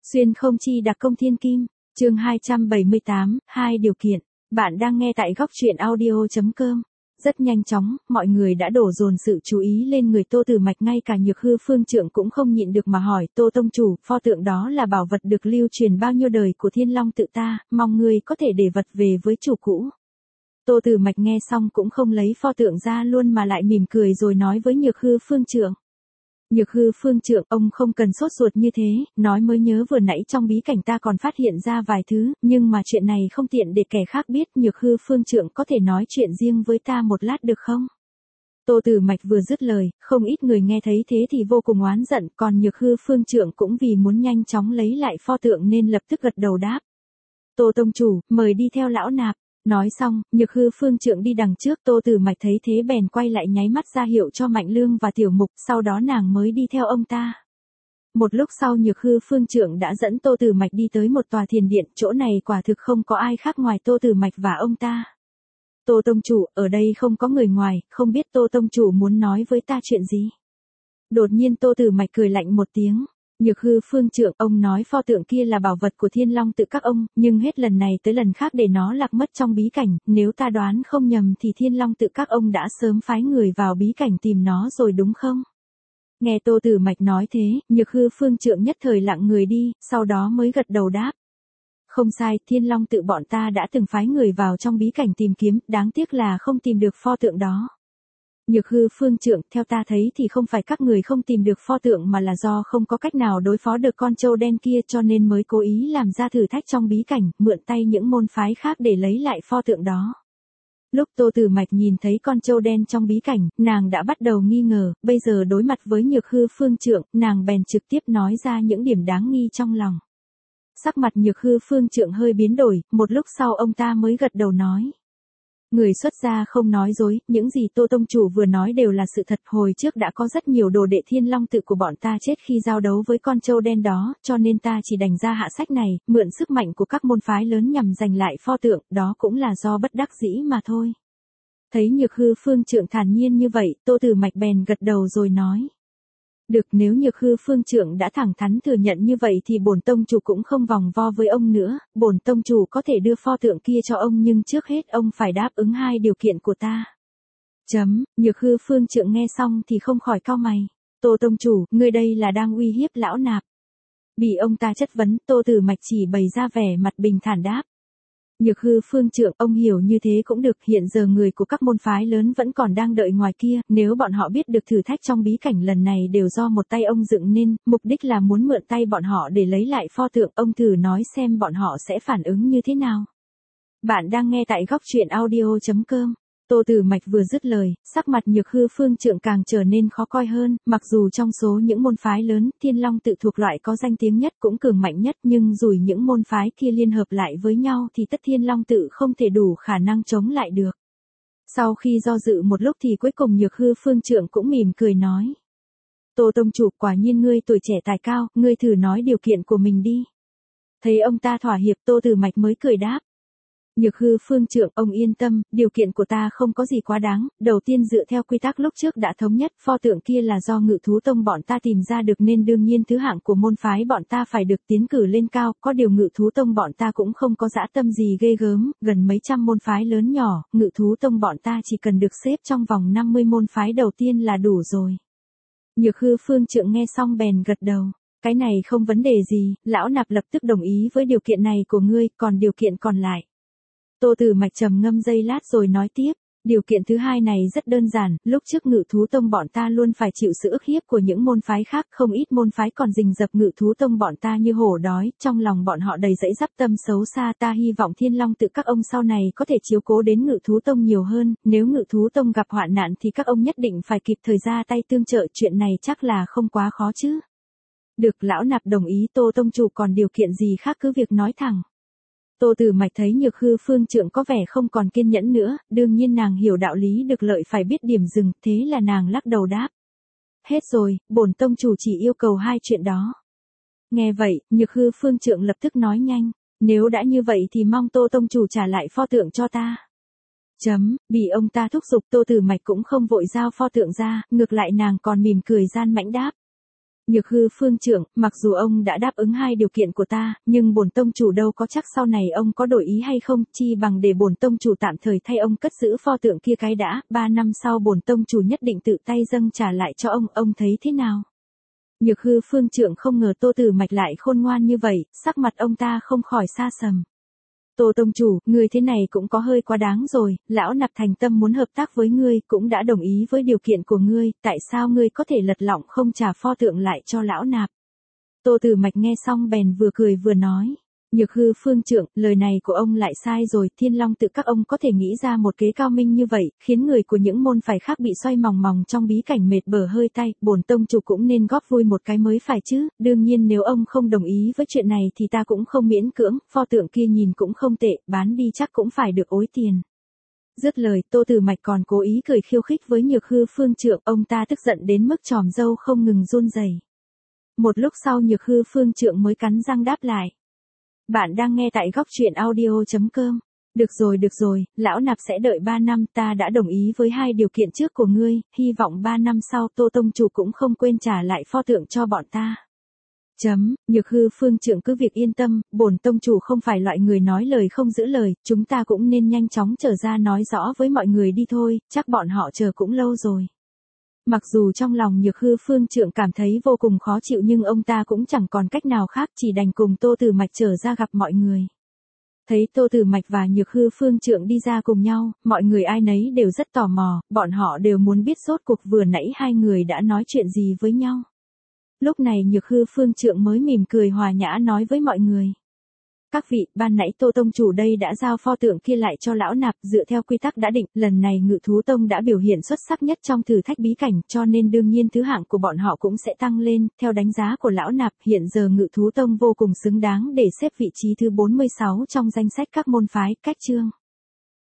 Xuyên không chi đặc công thiên kim, chương 278, hai điều kiện. Bạn đang nghe tại góc truyện audio.com. Rất nhanh chóng, mọi người đã đổ dồn sự chú ý lên người Tô Tử Mạch, ngay cả Nhược Hư Phương Trượng cũng không nhịn được mà hỏi: Tô tông chủ, pho tượng đó là bảo vật được lưu truyền bao nhiêu đời của Thiên Long tự ta, mong ngươi có thể để vật về với chủ cũ. Tô Tử Mạch nghe xong cũng không lấy pho tượng ra luôn mà lại mỉm cười rồi nói với Nhược Hư Phương Trượng. Nhược Hư Phương Trượng, ông không cần sốt ruột như thế, nói mới nhớ vừa nãy trong bí cảnh ta còn phát hiện ra vài thứ, nhưng mà chuyện này không tiện để kẻ khác biết. Nhược Hư Phương Trượng có thể nói chuyện riêng với ta một lát được không? Tô Tử Mạch vừa dứt lời, không ít người nghe thấy thế thì vô cùng oán giận, còn Nhược Hư Phương Trượng cũng vì muốn nhanh chóng lấy lại pho tượng nên lập tức gật đầu đáp. Tô tông chủ, mời đi theo lão nạp. Nói xong, Nhược Hư Phương Trượng đi đằng trước, Tô Tử Mạch thấy thế bèn quay lại nháy mắt ra hiệu cho Mạnh Lương và Tiểu Mục, sau đó nàng mới đi theo ông ta. Một lúc sau Nhược Hư Phương Trượng đã dẫn Tô Tử Mạch đi tới một tòa thiền điện, chỗ này quả thực không có ai khác ngoài Tô Tử Mạch và ông ta. Tô tông chủ, ở đây không có người ngoài, không biết Tô tông chủ muốn nói với ta chuyện gì? Đột nhiên Tô Tử Mạch cười lạnh một tiếng. Nhược Hư Phương Trượng, ông nói pho tượng kia là bảo vật của Thiên Long tự các ông, nhưng hết lần này tới lần khác để nó lạc mất trong bí cảnh, nếu ta đoán không nhầm thì Thiên Long tự các ông đã sớm phái người vào bí cảnh tìm nó rồi đúng không? Nghe Tô Tử Mạch nói thế, Nhược Hư Phương Trượng nhất thời lặng người đi, sau đó mới gật đầu đáp. Không sai, Thiên Long tự bọn ta đã từng phái người vào trong bí cảnh tìm kiếm, đáng tiếc là không tìm được pho tượng đó. Nhược Hư Phương Trượng, theo ta thấy thì không phải các người không tìm được pho tượng mà là do không có cách nào đối phó được con trâu đen kia cho nên mới cố ý làm ra thử thách trong bí cảnh, mượn tay những môn phái khác để lấy lại pho tượng đó. Lúc Tô Tử Mạch nhìn thấy con trâu đen trong bí cảnh, nàng đã bắt đầu nghi ngờ, bây giờ đối mặt với Nhược Hư Phương Trượng, nàng bèn trực tiếp nói ra những điểm đáng nghi trong lòng. Sắc mặt Nhược Hư Phương Trượng hơi biến đổi, một lúc sau ông ta mới gật đầu nói. Người xuất gia không nói dối, những gì Tô tông chủ vừa nói đều là sự thật. Hồi trước đã có rất nhiều đồ đệ Thiên Long tự của bọn ta chết khi giao đấu với con trâu đen đó, cho nên ta chỉ đành ra hạ sách này, mượn sức mạnh của các môn phái lớn nhằm giành lại pho tượng, đó cũng là do bất đắc dĩ mà thôi. Thấy Nhược Hư Phương Trượng thản nhiên như vậy, Tô Tử Mạch bèn gật đầu rồi nói. Được, nếu Nhược Hư Phương Trượng đã thẳng thắn thừa nhận như vậy thì bổn tông chủ cũng không vòng vo với ông nữa, bổn tông chủ có thể đưa pho tượng kia cho ông nhưng trước hết ông phải đáp ứng hai điều kiện của ta. Nhược Hư Phương Trượng nghe xong thì không khỏi cau mày. Tô tông chủ, ngươi đây là đang uy hiếp lão nạp. Bị ông ta chất vấn, Tô Tử Mạch chỉ bày ra vẻ mặt bình thản đáp. Nhược Hư Phương Trượng, ông hiểu như thế cũng được, hiện giờ người của các môn phái lớn vẫn còn đang đợi ngoài kia, nếu bọn họ biết được thử thách trong bí cảnh lần này đều do một tay ông dựng nên, mục đích là muốn mượn tay bọn họ để lấy lại pho tượng, ông thử nói xem bọn họ sẽ phản ứng như thế nào. Bạn đang nghe tại góc truyện audio.com. Tô Tử Mạch vừa dứt lời, sắc mặt Nhược Hư Phương Trượng càng trở nên khó coi hơn, mặc dù trong số những môn phái lớn, Thiên Long tự thuộc loại có danh tiếng nhất cũng cường mạnh nhất, nhưng rủi những môn phái kia liên hợp lại với nhau thì tất Thiên Long tự không thể đủ khả năng chống lại được. Sau khi do dự một lúc thì cuối cùng Nhược Hư Phương Trượng cũng mỉm cười nói. Tô tông chủ, quả nhiên ngươi tuổi trẻ tài cao, ngươi thử nói điều kiện của mình đi. Thấy ông ta thỏa hiệp, Tô Tử Mạch mới cười đáp. Nhược Hư Phương Trượng, ông yên tâm, điều kiện của ta không có gì quá đáng, đầu tiên dựa theo quy tắc lúc trước đã thống nhất, pho tượng kia là do Ngự Thú Tông bọn ta tìm ra được nên đương nhiên thứ hạng của môn phái bọn ta phải được tiến cử lên cao, có điều Ngự Thú Tông bọn ta cũng không có dã tâm gì ghê gớm, gần mấy trăm môn phái lớn nhỏ, Ngự Thú Tông bọn ta chỉ cần được xếp trong vòng 50 môn phái đầu tiên là đủ rồi. Nhược Hư Phương Trượng nghe xong bèn gật đầu. Cái này không vấn đề gì, lão nạp lập tức đồng ý với điều kiện này của ngươi, còn điều kiện còn lại. Tô Tử Mạch trầm ngâm giây lát rồi nói tiếp, điều kiện thứ hai này rất đơn giản, lúc trước Ngự Thú Tông bọn ta luôn phải chịu sự ức hiếp của những môn phái khác, không ít môn phái còn rình rập Ngự Thú Tông bọn ta như hổ đói, trong lòng bọn họ đầy dẫy dắp tâm xấu xa, ta hy vọng Thiên Long tự các ông sau này có thể chiếu cố đến Ngự Thú Tông nhiều hơn, nếu Ngự Thú Tông gặp hoạn nạn thì các ông nhất định phải kịp thời ra tay tương trợ, chuyện này chắc là không quá khó chứ. Được, lão nạp đồng ý. Tô tông chủ còn điều kiện gì khác cứ việc nói thẳng. Tô Tử Mạch thấy Nhược Hư Phương Trượng có vẻ không còn kiên nhẫn nữa, đương nhiên nàng hiểu đạo lý được lợi phải biết điểm dừng, thế là nàng lắc đầu đáp. Hết rồi, bổn tông chủ chỉ yêu cầu hai chuyện đó. Nghe vậy, Nhược Hư Phương Trượng lập tức nói nhanh, nếu đã như vậy thì mong Tô tông chủ trả lại pho tượng cho ta. Bị ông ta thúc giục, Tô Tử Mạch cũng không vội giao pho tượng ra, ngược lại nàng còn mỉm cười gian mãnh đáp. Nhược hư phương trưởng, mặc dù ông đã đáp ứng hai điều kiện của ta, nhưng bổn tông chủ đâu có chắc sau này ông có đổi ý hay không, chi bằng để bổn tông chủ tạm thời thay ông cất giữ pho tượng kia cái đã, 3 năm sau bổn tông chủ nhất định tự tay dâng trả lại cho ông thấy thế nào? Nhược hư phương trưởng không ngờ Tô Tử Mạch lại khôn ngoan như vậy, sắc mặt ông ta không khỏi xa sầm. Tô tông chủ, ngươi thế này cũng có hơi quá đáng rồi, lão nạp thành tâm muốn hợp tác với ngươi, cũng đã đồng ý với điều kiện của ngươi, tại sao ngươi có thể lật lọng không trả pho tượng lại cho lão nạp? Tô Tử Mạch nghe xong bèn vừa cười vừa nói. Nhược hư phương trưởng, lời này của ông lại sai rồi, Thiên Long tự các ông có thể nghĩ ra một kế cao minh như vậy, khiến người của những môn phái khác bị xoay mòng mòng trong bí cảnh mệt bở hơi tay, bổn tông chủ cũng nên góp vui một cái mới phải chứ, đương nhiên nếu ông không đồng ý với chuyện này thì ta cũng không miễn cưỡng, pho tượng kia nhìn cũng không tệ, bán đi chắc cũng phải được ối tiền. Dứt lời, Tô Tử Mạch còn cố ý cười khiêu khích với Nhược hư phương trưởng, ông ta tức giận đến mức tròm râu không ngừng run rẩy. Một lúc sau Nhược hư phương trưởng mới cắn răng đáp lại. Bạn đang nghe tại góc truyện audio.com. Được rồi, lão nạp sẽ đợi 3 năm, ta đã đồng ý với hai điều kiện trước của ngươi, hy vọng 3 năm sau Tô tông chủ cũng không quên trả lại pho tượng cho bọn ta. Nhược hư phương trưởng cứ việc yên tâm, bổn tông chủ không phải loại người nói lời không giữ lời, chúng ta cũng nên nhanh chóng trở ra nói rõ với mọi người đi thôi, chắc bọn họ chờ cũng lâu rồi. Mặc dù trong lòng Nhược hư phương trưởng cảm thấy vô cùng khó chịu nhưng ông ta cũng chẳng còn cách nào khác, chỉ đành cùng Tô Tử Mạch trở ra gặp mọi người. Thấy Tô Tử Mạch và Nhược hư phương trưởng đi ra cùng nhau, mọi người ai nấy đều rất tò mò, bọn họ đều muốn biết rốt cuộc vừa nãy hai người đã nói chuyện gì với nhau. Lúc này Nhược hư phương trưởng mới mỉm cười hòa nhã nói với mọi người. Các vị, ban nãy Tô tông chủ đây đã giao pho tượng kia lại cho lão nạp, dựa theo quy tắc đã định, lần này Ngự thú tông đã biểu hiện xuất sắc nhất trong thử thách bí cảnh, cho nên đương nhiên thứ hạng của bọn họ cũng sẽ tăng lên, theo đánh giá của lão nạp, hiện giờ Ngự thú tông vô cùng xứng đáng để xếp vị trí thứ 46 trong danh sách các môn phái, cách chương.